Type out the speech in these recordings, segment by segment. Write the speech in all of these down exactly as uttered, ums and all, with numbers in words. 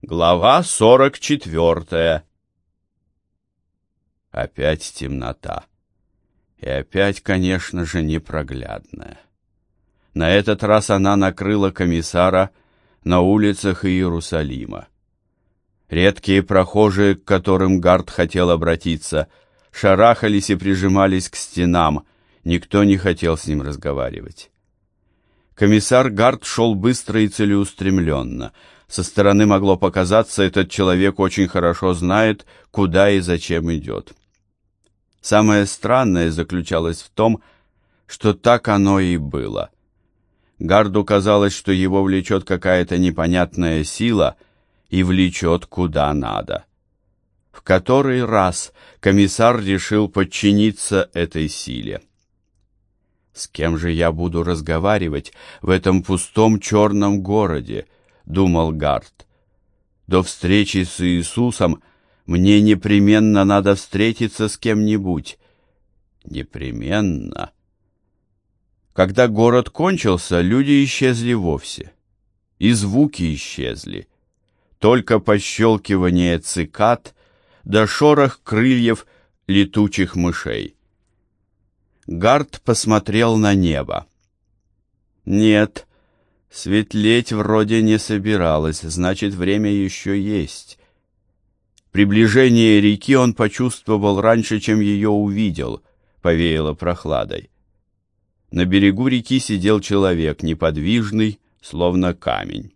Глава сорок четвертая. Опять темнота. И опять, конечно же, непроглядная. На этот раз она накрыла комиссара на улицах Иерусалима. Редкие прохожие, к которым Гард хотел обратиться, шарахались и прижимались к стенам, никто не хотел с ним разговаривать. Комиссар Гард шел быстро и целеустремленно. Со стороны могло показаться, этот человек очень хорошо знает, куда и зачем идет. Самое странное заключалось в том, что так оно и было. Гарду казалось, что его влечет какая-то непонятная сила и влечет куда надо. В который раз комиссар решил подчиниться этой силе. «С кем же я буду разговаривать в этом пустом черном городе?» — думал Гард. «До встречи с Иисусом мне непременно надо встретиться с кем-нибудь. Непременно». Когда город кончился, люди исчезли вовсе. И звуки исчезли. Только пощелкивание цикад да шорох крыльев летучих мышей. Гард посмотрел на небо. Нет, светлеть вроде не собиралось, значит, время еще есть. Приближение реки он почувствовал раньше, чем ее увидел, повеяло прохладой. На берегу реки сидел человек, неподвижный, словно камень.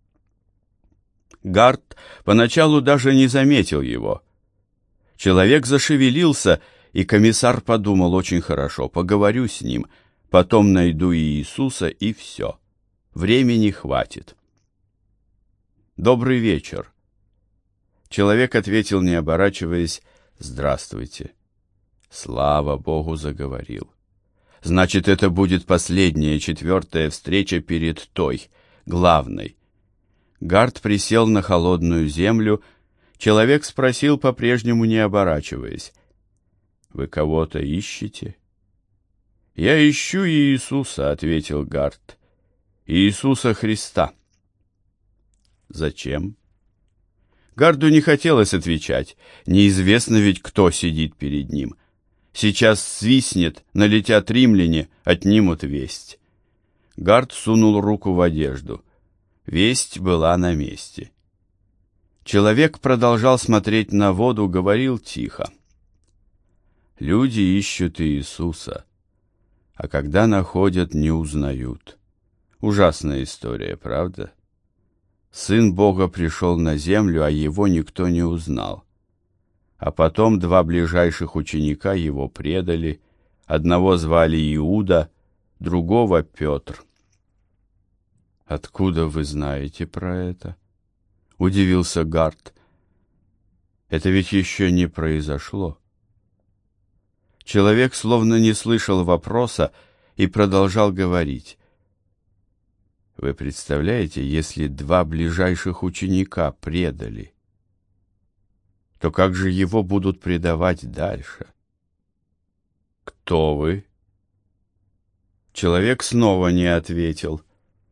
Гард поначалу даже не заметил его. Человек зашевелился, и комиссар подумал: очень хорошо, поговорю с ним, потом найду Иисуса, и все. Времени хватит. «Добрый вечер». Человек ответил, не оборачиваясь: «Здравствуйте». Слава Богу, заговорил. Значит, это будет последняя, четвертая встреча перед той, главной. Гард присел на холодную землю. Человек спросил, по-прежнему не оборачиваясь: «Вы кого-то ищете?» «Я ищу Иисуса», — ответил Гард. «Иисуса Христа». «Зачем?» Гарду не хотелось отвечать. Неизвестно ведь, кто сидит перед ним. Сейчас свистнет, налетят римляне, отнимут весть. Гард сунул руку в одежду. Весть была на месте. Человек продолжал смотреть на воду, говорил тихо. «Люди ищут Иисуса, а когда находят, не узнают». Ужасная история, правда? Сын Бога пришел на землю, а его никто не узнал. А потом два ближайших ученика его предали, одного звали Иуда, другого Петр. «Откуда вы знаете про это?» — удивился Гард. «Это ведь еще не произошло». Человек словно не слышал вопроса и продолжал говорить. «Вы представляете, если два ближайших ученика предали, то как же его будут предавать дальше?» «Кто вы?» Человек снова не ответил.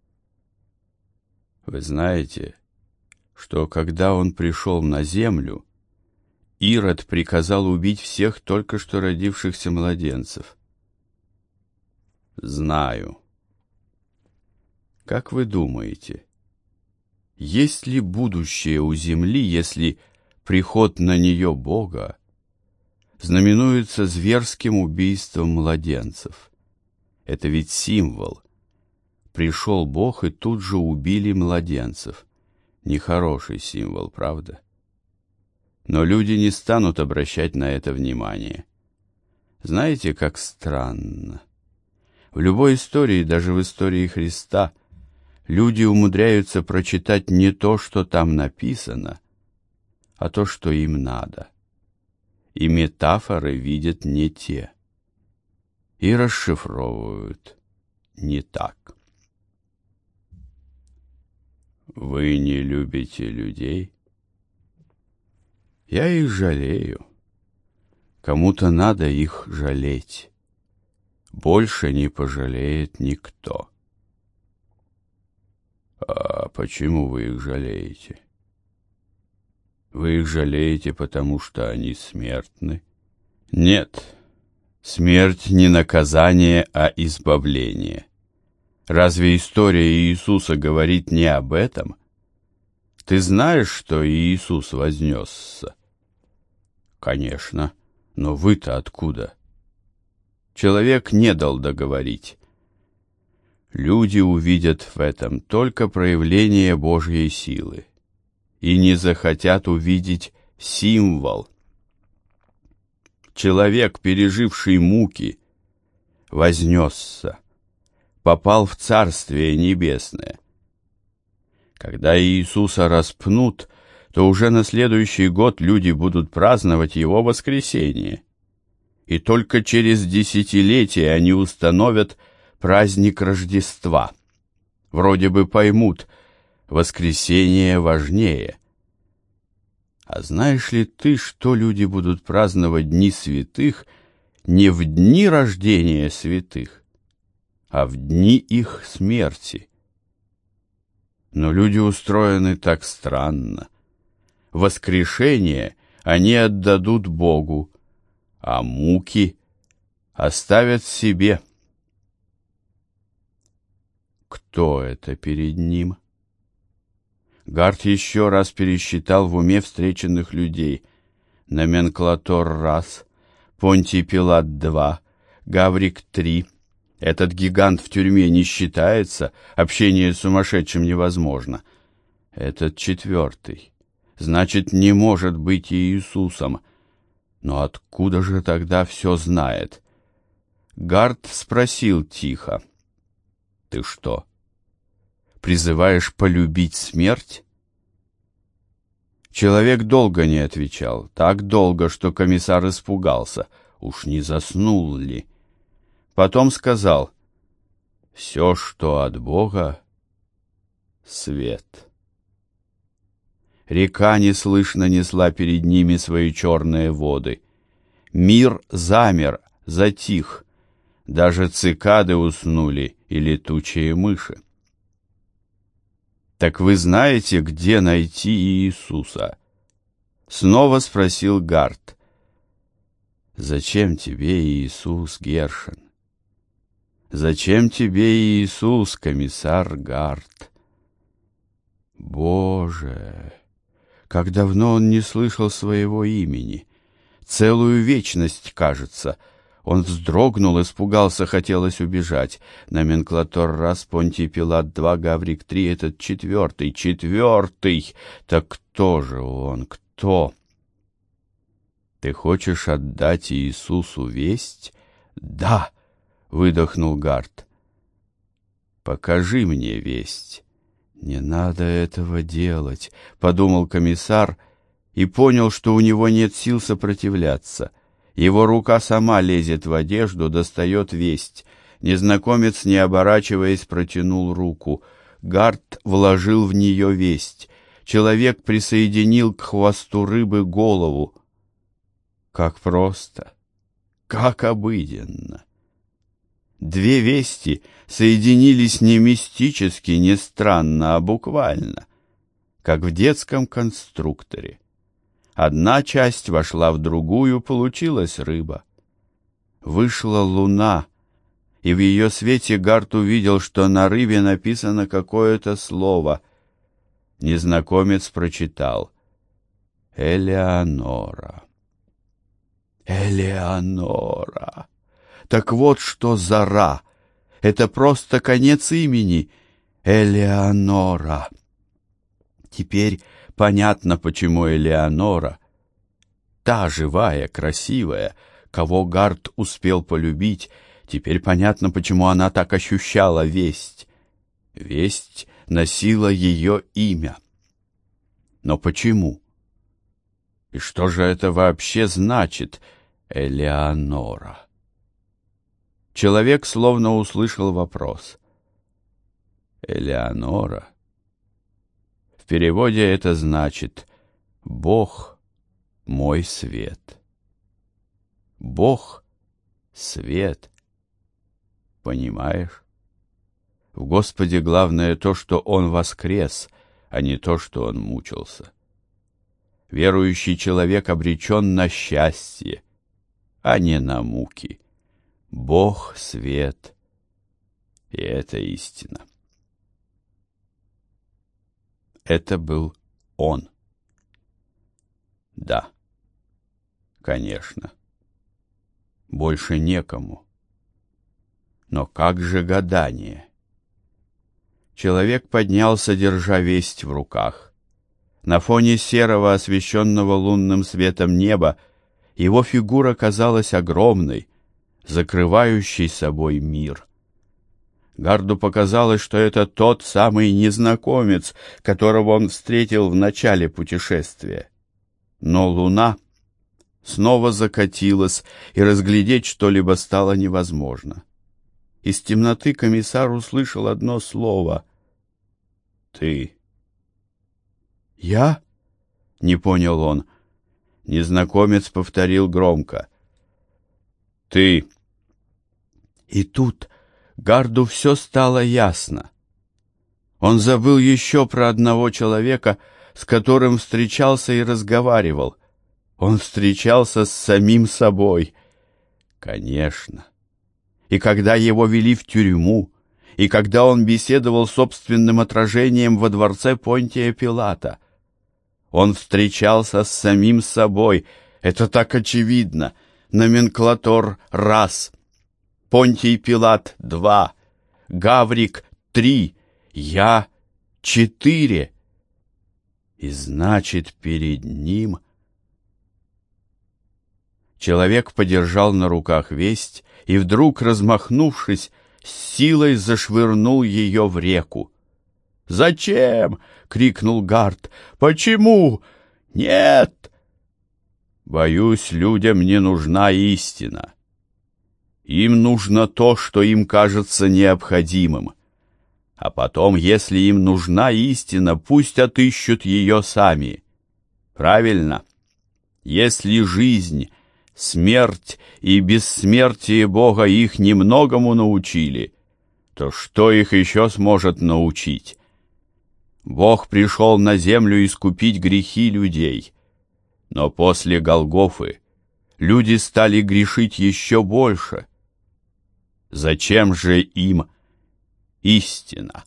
«Вы знаете, что когда он пришел на землю, Ирод приказал убить всех только что родившихся младенцев?» «Знаю». «Как вы думаете, есть ли будущее у земли, если приход на нее Бога знаменуется зверским убийством младенцев? Это ведь символ. Пришел Бог, и тут же убили младенцев. Нехороший символ, правда? Но люди не станут обращать на это внимание. Знаете, как странно. В любой истории, даже в истории Христа, люди умудряются прочитать не то, что там написано, а то, что им надо. И метафоры видят не те. И расшифровывают не так. Вы не любите людей? Я их жалею. Кому-то надо их жалеть. Больше не пожалеет никто. А почему вы их жалеете? Вы их жалеете, потому что они смертны? Нет, смерть не наказание, а избавление. Разве история Иисуса говорит не об этом? Ты знаешь, что Иисус вознесся? Конечно, но вы-то откуда? Человек не дал договорить. Люди увидят в этом только проявление Божьей силы и не захотят увидеть символ. Человек, переживший муки, вознесся, попал в Царствие Небесное. Когда Иисуса распнут, то уже на следующий год люди будут праздновать Его воскресение. И только через десятилетия они установят праздник Рождества. Вроде бы поймут, воскресение важнее. А знаешь ли ты, что люди будут праздновать Дни Святых не в дни рождения святых, а в дни их смерти? Но люди устроены так странно. Воскрешение они отдадут Богу, а муки оставят себе. Кто это перед ним? Гарт еще раз пересчитал в уме встреченных людей. Номенклатор раз, Понтий Пилат два, Гаврик три. Этот гигант в тюрьме не считается, общение с сумасшедшим невозможно. Этот четвертый, значит, не может быть Иисусом. Но откуда же тогда все знает? Гарт спросил тихо: «Ты что, призываешь полюбить смерть?» Человек долго не отвечал, так долго, что комиссар испугался, уж не заснул ли. Потом сказал: «Все, что от Бога, свет». Река неслышно несла перед ними свои черные воды. Мир замер, затих, даже цикады уснули и летучие мыши. «Так вы знаете, где найти Иисуса?» Снова спросил Гарт. «Зачем тебе Иисус, Гершен? Зачем тебе Иисус, комиссар Гарт?» Боже, как давно он не слышал своего имени! Целую вечность, кажется. Он вздрогнул, испугался, хотелось убежать. Номенклатор раз, Понтий Пилат два, Гаврик три, этот четвертый, четвертый! Так кто же он, кто? Ты хочешь отдать Иисусу весть? Да, выдохнул Гарт. Покажи мне весть. Не надо этого делать, подумал комиссар и понял, что у него нет сил сопротивляться. Его рука сама лезет в одежду, достает весть. Незнакомец, не оборачиваясь, протянул руку. Гарт вложил в нее весть. Человек присоединил к хвосту рыбы голову. Как просто, как обыденно. Две вести соединились не мистически, не странно, а буквально, как в детском конструкторе. Одна часть вошла в другую, получилась рыба. Вышла луна, и в ее свете Гарт увидел, что на рыбе написано какое-то слово. Незнакомец прочитал: «Элеонора». «Элеонора! Так вот что за Ра! Это просто конец имени. Элеонора!» Теперь понятно, почему Элеонора, та живая, красивая, кого Гарт успел полюбить, теперь понятно, почему она так ощущала весть. Весть носила ее имя. Но почему? И что же это вообще значит, Элеонора? Человек словно услышал вопрос. Элеонора. В переводе это значит «Бог мой свет». Бог — свет. Понимаешь? В Господе главное то, что Он воскрес, а не то, что Он мучился. Верующий человек обречен на счастье, а не на муки. Бог — свет, и это истина. Это был он. Да, конечно. Больше некому. Но как же гадание? Человек поднялся, держа весть в руках. На фоне серого, освещенного лунным светом неба, его фигура казалась огромной, закрывающей собой мир. Гарду показалось, что это тот самый незнакомец, которого он встретил в начале путешествия. Но луна снова закатилась, и разглядеть что-либо стало невозможно. Из темноты комиссар услышал одно слово — «Ты». «Я?» — не понял он. Незнакомец повторил громко: «Ты». И тут Гарду все стало ясно. Он забыл еще про одного человека, с которым встречался и разговаривал. Он встречался с самим собой. Конечно. И когда его вели в тюрьму, и когда он беседовал с собственным отражением во дворце Понтия Пилата, он встречался с самим собой. Это так очевидно. Номенклатор — раз, Понтий Пилат — два, Гаврик — три, я — четыре. И значит, перед ним... Человек подержал на руках весть и вдруг, размахнувшись, с силой зашвырнул ее в реку. «Зачем?» — крикнул Гард. «Почему? Нет!» «Боюсь, людям не нужна истина. Им нужно то, что им кажется необходимым. А потом, если им нужна истина, пусть отыщут ее сами. Правильно? Если жизнь, смерть и бессмертие Бога их немногому научили, то что их еще сможет научить? Бог пришел на землю искупить грехи людей, но после Голгофы люди стали грешить еще больше. Зачем же им истина?»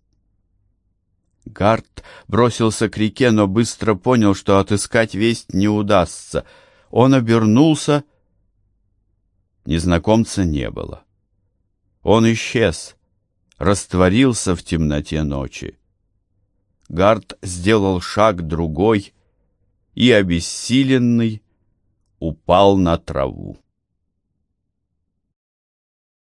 Гард бросился к реке, но быстро понял, что отыскать весть не удастся. Он обернулся. Незнакомца не было. Он исчез, растворился в темноте ночи. Гард сделал шаг другой и, обессиленный, упал на траву.